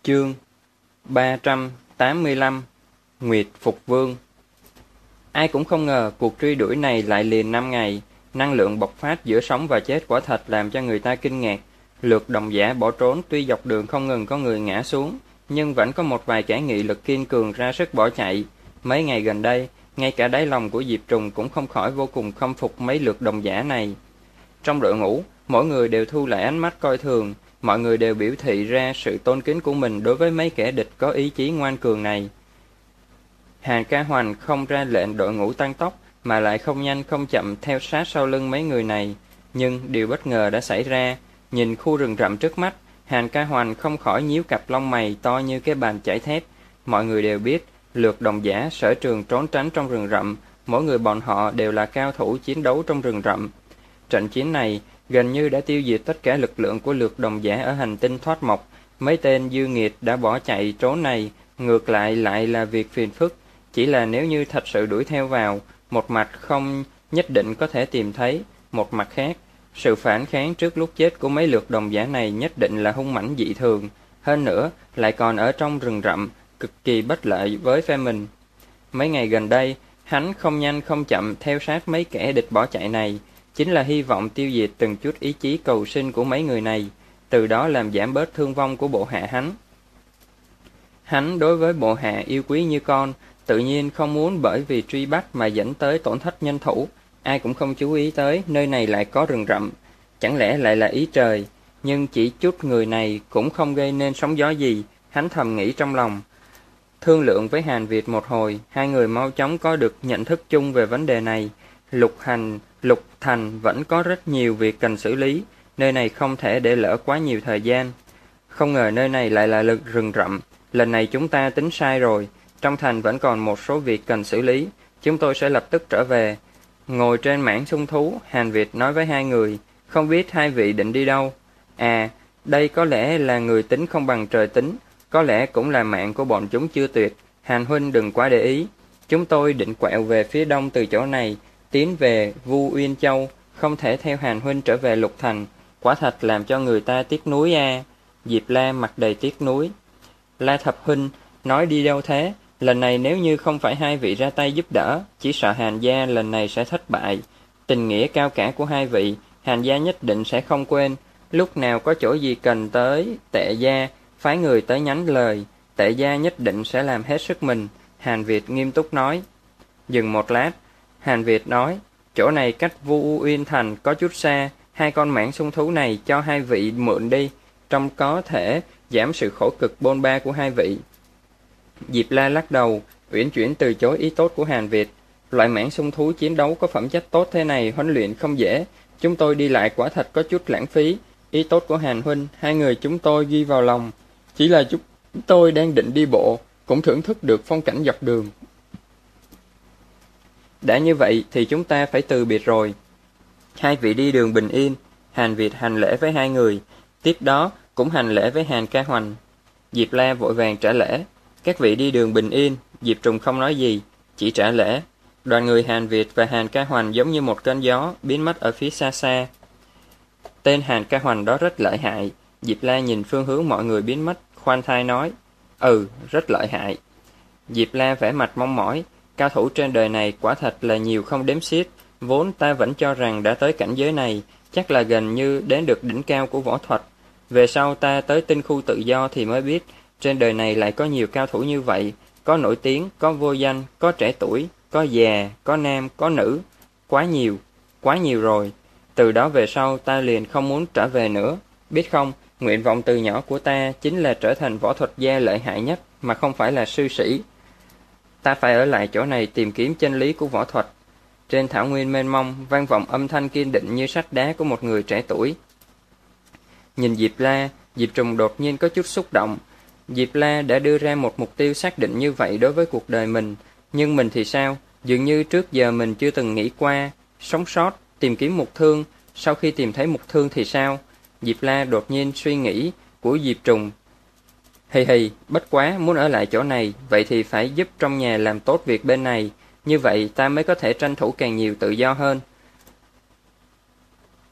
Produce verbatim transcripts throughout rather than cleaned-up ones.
Chương ba trăm tám mươi lăm Nguyệt Phục Vương. Ai cũng không ngờ cuộc truy đuổi này lại liền năm ngày. Năng lượng bộc phát giữa sống và chết quả thật làm cho người ta kinh ngạc. Lượt đồng giả bỏ trốn, tuy dọc đường không ngừng có người ngã xuống, nhưng vẫn có một vài kẻ nghị lực kiên cường ra sức bỏ chạy. Mấy ngày gần đây, ngay cả đáy lòng của Diệp Trùng cũng không khỏi vô cùng khâm phục mấy lượt đồng giả này. Trong đội ngũ, mỗi người đều thu lại ánh mắt coi thường. Mọi người đều biểu thị ra sự tôn kính của mình đối với mấy kẻ địch có ý chí ngoan cường này. Hàn Ca Hoành không ra lệnh đội ngũ tăng tốc, mà lại không nhanh không chậm theo sát sau lưng mấy người này. Nhưng điều bất ngờ đã xảy ra. Nhìn khu rừng rậm trước mắt, Hàn Ca Hoành không khỏi nhíu cặp lông mày to như cái bàn chải thép. Mọi người đều biết, lượt đồng giả sở trường trốn tránh trong rừng rậm, mỗi người bọn họ đều là cao thủ chiến đấu trong rừng rậm. Trận chiến này gần như đã tiêu diệt tất cả lực lượng của lượt đồng giả ở hành tinh Thoát Mộc. Mấy tên dư nghiệt đã bỏ chạy trốn này, ngược lại lại là việc phiền phức. Chỉ là nếu như thật sự đuổi theo vào, một mặt không nhất định có thể tìm thấy, một mặt khác, sự phản kháng trước lúc chết của mấy lượt đồng giả này nhất định là hung mãnh dị thường. Hơn nữa, lại còn ở trong rừng rậm, cực kỳ bất lợi với phe mình. Mấy ngày gần đây, hắn không nhanh không chậm theo sát mấy kẻ địch bỏ chạy này, chính là hy vọng tiêu diệt từng chút ý chí cầu sinh của mấy người này, từ đó làm giảm bớt thương vong của bộ hạ hắn. Hắn đối với bộ hạ yêu quý như con, tự nhiên không muốn bởi vì truy bắt mà dẫn tới tổn thất nhân thủ. Ai cũng không chú ý tới nơi này lại có rừng rậm, chẳng lẽ lại là ý trời. Nhưng chỉ chút người này cũng không gây nên sóng gió gì, hắn thầm nghĩ trong lòng. Thương lượng với Hàn Việt một hồi, hai người mau chóng có được nhận thức chung về vấn đề này. Lục Hành, Lục Thành vẫn có rất nhiều việc cần xử lý, nơi này không thể để lỡ quá nhiều thời gian. Không ngờ nơi này lại là lực rừng rậm, lần này chúng ta tính sai rồi, trong thành vẫn còn một số việc cần xử lý, chúng tôi sẽ lập tức trở về. Ngồi trên mảng sung thú, Hàn Việt nói với hai người, không biết hai vị định đi đâu. À, đây có lẽ là người tính không bằng trời tính, có lẽ cũng là mạng của bọn chúng chưa tuyệt, Hàn huynh đừng quá để ý. Chúng tôi định quẹo về phía đông từ chỗ này, tiến về Vu Uyên Châu, không thể theo Hàn huynh trở về Lục Thành, quả thật làm cho người ta tiếc nuối a. À. Diệp La mặt đầy tiếc nuối. La Thập huynh, nói đi đâu thế? Lần này nếu như không phải hai vị ra tay giúp đỡ, chỉ sợ Hàn gia lần này sẽ thất bại. Tình nghĩa cao cả của hai vị, Hàn gia nhất định sẽ không quên. Lúc nào có chỗ gì cần tới Tệ gia, phái người tới nhắn lời, Tệ gia nhất định sẽ làm hết sức mình. Hàn Việt nghiêm túc nói. Dừng một lát, Hàn Việt nói, chỗ này cách Vu Uyên Thành có chút xa, hai con mãng sung thú này cho hai vị mượn đi, trông có thể giảm sự khổ cực bôn ba của hai vị. Diệp La lắc đầu, uyển chuyển từ chối ý tốt của Hàn Việt. Loại mãng sung thú chiến đấu có phẩm chất tốt thế này huấn luyện không dễ, chúng tôi đi lại quả thật có chút lãng phí. Ý tốt của Hàn huynh, hai người chúng tôi ghi vào lòng. Chỉ là chúng tôi đang định đi bộ, cũng thưởng thức được phong cảnh dọc đường. Đã như vậy thì chúng ta phải từ biệt rồi. Hai vị đi đường bình yên. Hàn Việt hành lễ với hai người, tiếp đó cũng hành lễ với Hàn Ca Hoành. Diệp La vội vàng trả lễ. Các vị đi đường bình yên. Diệp Trùng không nói gì, chỉ trả lễ. Đoàn người Hàn Việt và Hàn Ca Hoành giống như một cơn gió biến mất ở phía xa xa. Tên Hàn Ca Hoành đó rất lợi hại. Diệp La nhìn phương hướng mọi người biến mất, khoan thai nói, ừ, rất lợi hại. Diệp La vẻ mặt mong mỏi, cao thủ trên đời này quả thật là nhiều không đếm xiết, vốn ta vẫn cho rằng đã tới cảnh giới này, chắc là gần như đến được đỉnh cao của võ thuật. Về sau ta tới tinh khu tự do thì mới biết, trên đời này lại có nhiều cao thủ như vậy, có nổi tiếng, có vô danh, có trẻ tuổi, có già, có nam, có nữ, quá nhiều, quá nhiều rồi. Từ đó về sau ta liền không muốn trở về nữa, biết không, nguyện vọng từ nhỏ của ta chính là trở thành võ thuật gia lợi hại nhất, mà không phải là sư sĩ. Ta phải ở lại chỗ này tìm kiếm chân lý của võ thuật. Trên thảo nguyên mênh mông, vang vọng âm thanh kiên định như sắt đá của một người trẻ tuổi. Nhìn Diệp La, Diệp Trùng đột nhiên có chút xúc động. Diệp La đã đưa ra một mục tiêu xác định như vậy đối với cuộc đời mình, nhưng mình thì sao? Dường như trước giờ mình chưa từng nghĩ qua, sống sót, tìm kiếm mục thương, sau khi tìm thấy mục thương thì sao? Diệp La đột nhiên suy nghĩ của Diệp Trùng. Hì hì, bất quá, muốn ở lại chỗ này, vậy thì phải giúp trong nhà làm tốt việc bên này, như vậy ta mới có thể tranh thủ càng nhiều tự do hơn.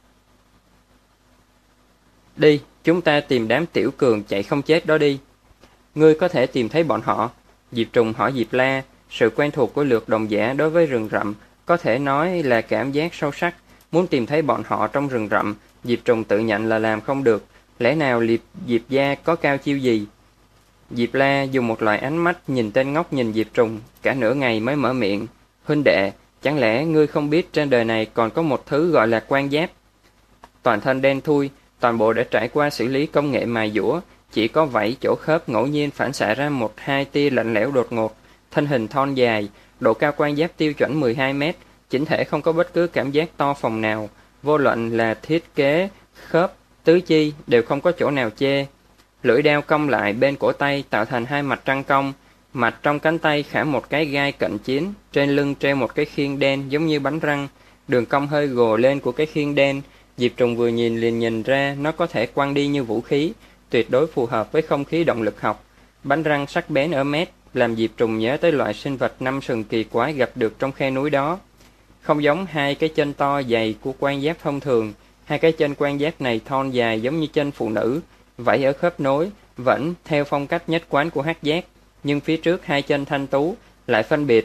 Đi, chúng ta tìm đám tiểu cường chạy không chết đó đi. Ngươi có thể tìm thấy bọn họ? Diệp Trùng hỏi Diệp La. Sự quen thuộc của Lược Đồng Giả đối với rừng rậm có thể nói là cảm giác sâu sắc. Muốn tìm thấy bọn họ trong rừng rậm, Diệp Trùng tự nhận là làm không được. Lẽ nào liệp Diệp gia có cao chiêu gì? Diệp La dùng một loại ánh mắt nhìn tên ngốc nhìn Diệp Trùng, cả nửa ngày mới mở miệng. Huynh đệ, chẳng lẽ ngươi không biết trên đời này còn có một thứ gọi là quan giáp? Toàn thân đen thui, toàn bộ đã trải qua xử lý công nghệ mài dũa, chỉ có vảy chỗ khớp ngẫu nhiên phản xạ ra một hai tia lạnh lẽo đột ngột, thân hình thon dài, độ cao quan giáp tiêu chuẩn mười hai mét, chỉnh thể không có bất cứ cảm giác to phồng nào, vô luận là thiết kế, khớp, tứ chi đều không có chỗ nào chê. Lưỡi đao cong lại bên cổ tay tạo thành hai mặt trăng cong, mặt trong cánh tay khảm một cái gai cận chiến, trên lưng treo một cái khiên đen giống như bánh răng, đường cong hơi gồ lên của cái khiên đen. Diệp Trùng vừa nhìn liền nhìn ra nó có thể quăng đi như vũ khí, tuyệt đối phù hợp với không khí động lực học. Bánh răng sắc bén ở mép làm Diệp Trùng nhớ tới loại sinh vật năm sừng kỳ quái gặp được trong khe núi đó. Không giống hai cái chân to dày của quan giáp thông thường, hai cái chân quan giáp này thon dài giống như chân phụ nữ, vảy ở khớp nối, vẫn theo phong cách nhất quán của hắc giác, nhưng phía trước hai chân thanh tú lại phân biệt.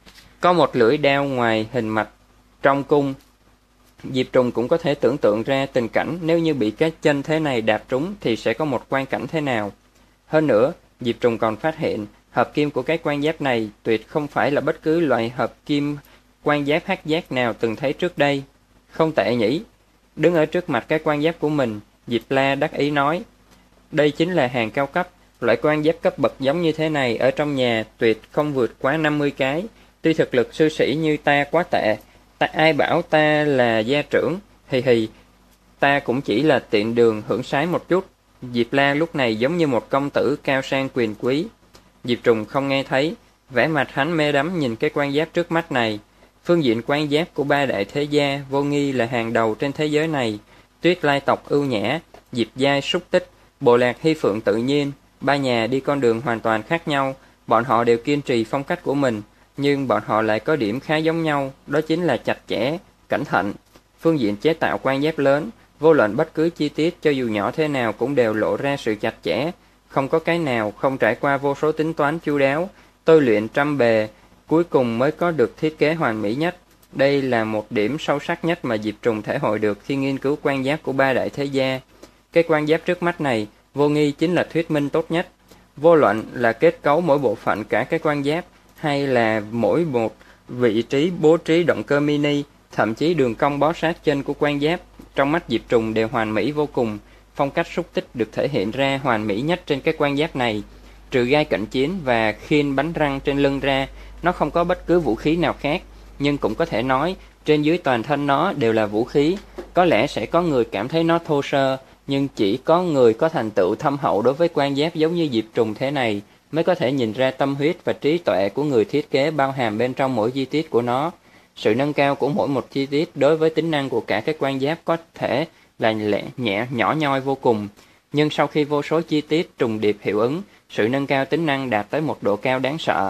Có một lưỡi đao ngoài hình mặt trong cung. Diệp Trùng cũng có thể tưởng tượng ra tình cảnh nếu như bị cái chân thế này đạp trúng thì sẽ có một quang cảnh thế nào. Hơn nữa, Diệp Trùng còn phát hiện hợp kim của cái quan giáp này tuyệt không phải là bất cứ loại hợp kim quan giáp hắc giác nào từng thấy trước đây. Không tệ nhỉ? Đứng ở trước mặt cái quan giáp của mình, Diệp La đắc ý nói. Đây chính là hàng cao cấp, loại quan giáp cấp bậc giống như thế này ở trong nhà tuyệt không vượt quá năm mươi cái. Tuy thực lực sư sĩ như ta quá tệ, ta ai bảo ta là gia trưởng, hì hì, ta cũng chỉ là tiện đường hưởng sái một chút. Diệp La lúc này giống như một công tử cao sang quyền quý. Diệp Trùng không nghe thấy, vẻ mặt hắn mê đắm nhìn cái quan giáp trước mắt này. Phương diện quan giáp của ba đại thế gia vô nghi là hàng đầu trên thế giới này. Tuyết Lai tộc ưu nhã, Diệp Giai xúc tích, Bộ Lạc Hy Phượng tự nhiên, ba nhà đi con đường hoàn toàn khác nhau, bọn họ đều kiên trì phong cách của mình, nhưng bọn họ lại có điểm khá giống nhau, đó chính là chặt chẽ, cẩn thận. Phương diện chế tạo quan giáp lớn, vô luận bất cứ chi tiết cho dù nhỏ thế nào cũng đều lộ ra sự chặt chẽ, không có cái nào không trải qua vô số tính toán chu đáo, tôi luyện trăm bề, cuối cùng mới có được thiết kế hoàn mỹ nhất. Đây là một điểm sâu sắc nhất mà Diệp Trùng thể hội được khi nghiên cứu quan giáp của ba đại thế gia. Cái quan giáp trước mắt này, vô nghi chính là thuyết minh tốt nhất. Vô luận là kết cấu mỗi bộ phận cả cái quan giáp, hay là mỗi một vị trí bố trí động cơ mini, thậm chí đường cong bó sát chân của quan giáp, trong mắt Diệp Trùng đều hoàn mỹ vô cùng. Phong cách xúc tích được thể hiện ra hoàn mỹ nhất trên cái quan giáp này. Trừ gai cận chiến và khiên bánh răng trên lưng ra, nó không có bất cứ vũ khí nào khác, nhưng cũng có thể nói trên dưới toàn thân nó đều là vũ khí. Có lẽ sẽ có người cảm thấy nó thô sơ, nhưng chỉ có người có thành tựu thâm hậu đối với quan giáp giống như Diệp Trùng thế này mới có thể nhìn ra tâm huyết và trí tuệ của người thiết kế bao hàm bên trong mỗi chi tiết của nó. Sự nâng cao của mỗi một chi tiết đối với tính năng của cả cái quan giáp có thể là lẻ, nhẹ, nhỏ nhoi vô cùng, nhưng sau khi vô số chi tiết trùng điệp hiệu ứng, sự nâng cao tính năng đạt tới một độ cao đáng sợ.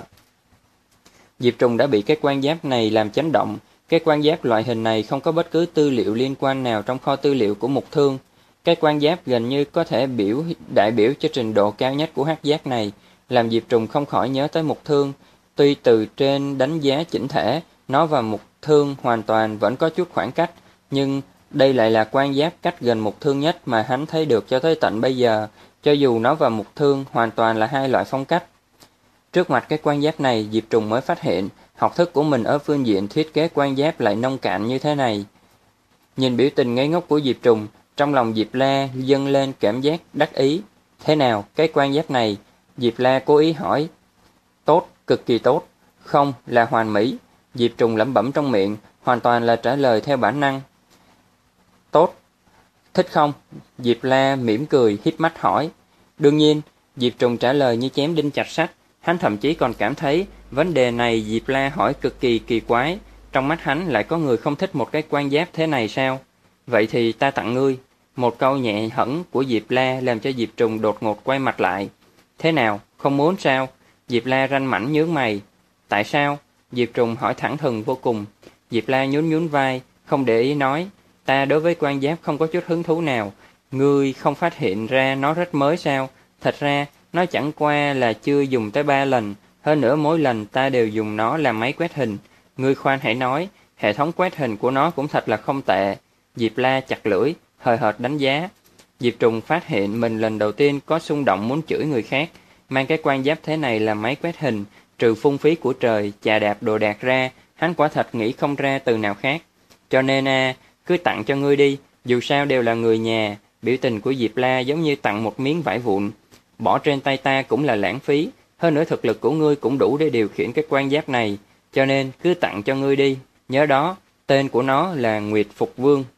Diệp Trùng đã bị cái quan giáp này làm chấn động. Cái quan giáp loại hình này không có bất cứ tư liệu liên quan nào trong kho tư liệu của Mục Thương. Cái quan giáp gần như có thể biểu đại biểu cho trình độ cao nhất của hắc giác này, làm Diệp Trùng không khỏi nhớ tới Mục Thương. Tuy từ trên đánh giá chỉnh thể, nó và Mục Thương hoàn toàn vẫn có chút khoảng cách, nhưng đây lại là quan giáp cách gần Mục Thương nhất mà hắn thấy được cho tới tận bây giờ, cho dù nó và Mục Thương hoàn toàn là hai loại phong cách. Trước mặt cái quan giáp này, Diệp Trùng mới phát hiện học thức của mình ở phương diện thiết kế quan giáp lại nông cạn như thế này. Nhìn biểu tình ngây ngốc của Diệp Trùng, trong lòng Diệp La dâng lên cảm giác đắc ý. Thế nào, cái quan giáp này? Diệp La cố ý hỏi. Tốt, cực kỳ tốt. Không, là hoàn mỹ. Diệp Trùng lẩm bẩm trong miệng, hoàn toàn là trả lời theo bản năng. Tốt. Thích không? Diệp La mỉm cười, híp mắt hỏi. Đương nhiên, Diệp Trùng trả lời như chém đinh chặt sắt. Hắn thậm chí còn cảm thấy vấn đề này Diệp La hỏi cực kỳ kỳ quái. Trong mắt hắn lại có người không thích một cái quan giáp thế này sao? Vậy thì ta tặng ngươi. Một câu nhẹ hẫng của Diệp La làm cho Diệp Trùng đột ngột quay mặt lại. Thế nào, không muốn sao? Diệp La ranh mảnh nhướng mày. Tại sao? Diệp Trùng hỏi thẳng thừng vô cùng. Diệp La nhún nhún vai, không để ý nói. Ta đối với quan giáp không có chút hứng thú nào. Ngươi không phát hiện ra nó rất mới sao? Thật ra, Nó chẳng qua là chưa dùng tới ba lần, hơn nữa mỗi lần ta đều dùng nó làm máy quét hình. Ngươi khoan hãy nói, hệ thống quét hình của nó cũng thật là không tệ. Diệp La chặt lưỡi, hời hợt đánh giá. Diệp Trùng phát hiện mình lần đầu tiên có xung động muốn chửi người khác. Mang cái quan giáp thế này làm máy quét hình, trừ phung phí của trời, chà đạp đồ đạc ra, hắn quả thật nghĩ không ra từ nào khác. Cho nên a, à, cứ tặng cho ngươi đi, dù sao đều là người nhà. Biểu tình của Diệp La giống như tặng một miếng vải vụn. Bỏ trên tay ta cũng là lãng phí, hơn nữa thực lực của ngươi cũng đủ để điều khiển cái quan giáp này, cho nên cứ tặng cho ngươi đi. Nhớ đó, tên của nó là Nguyệt Phục Vương.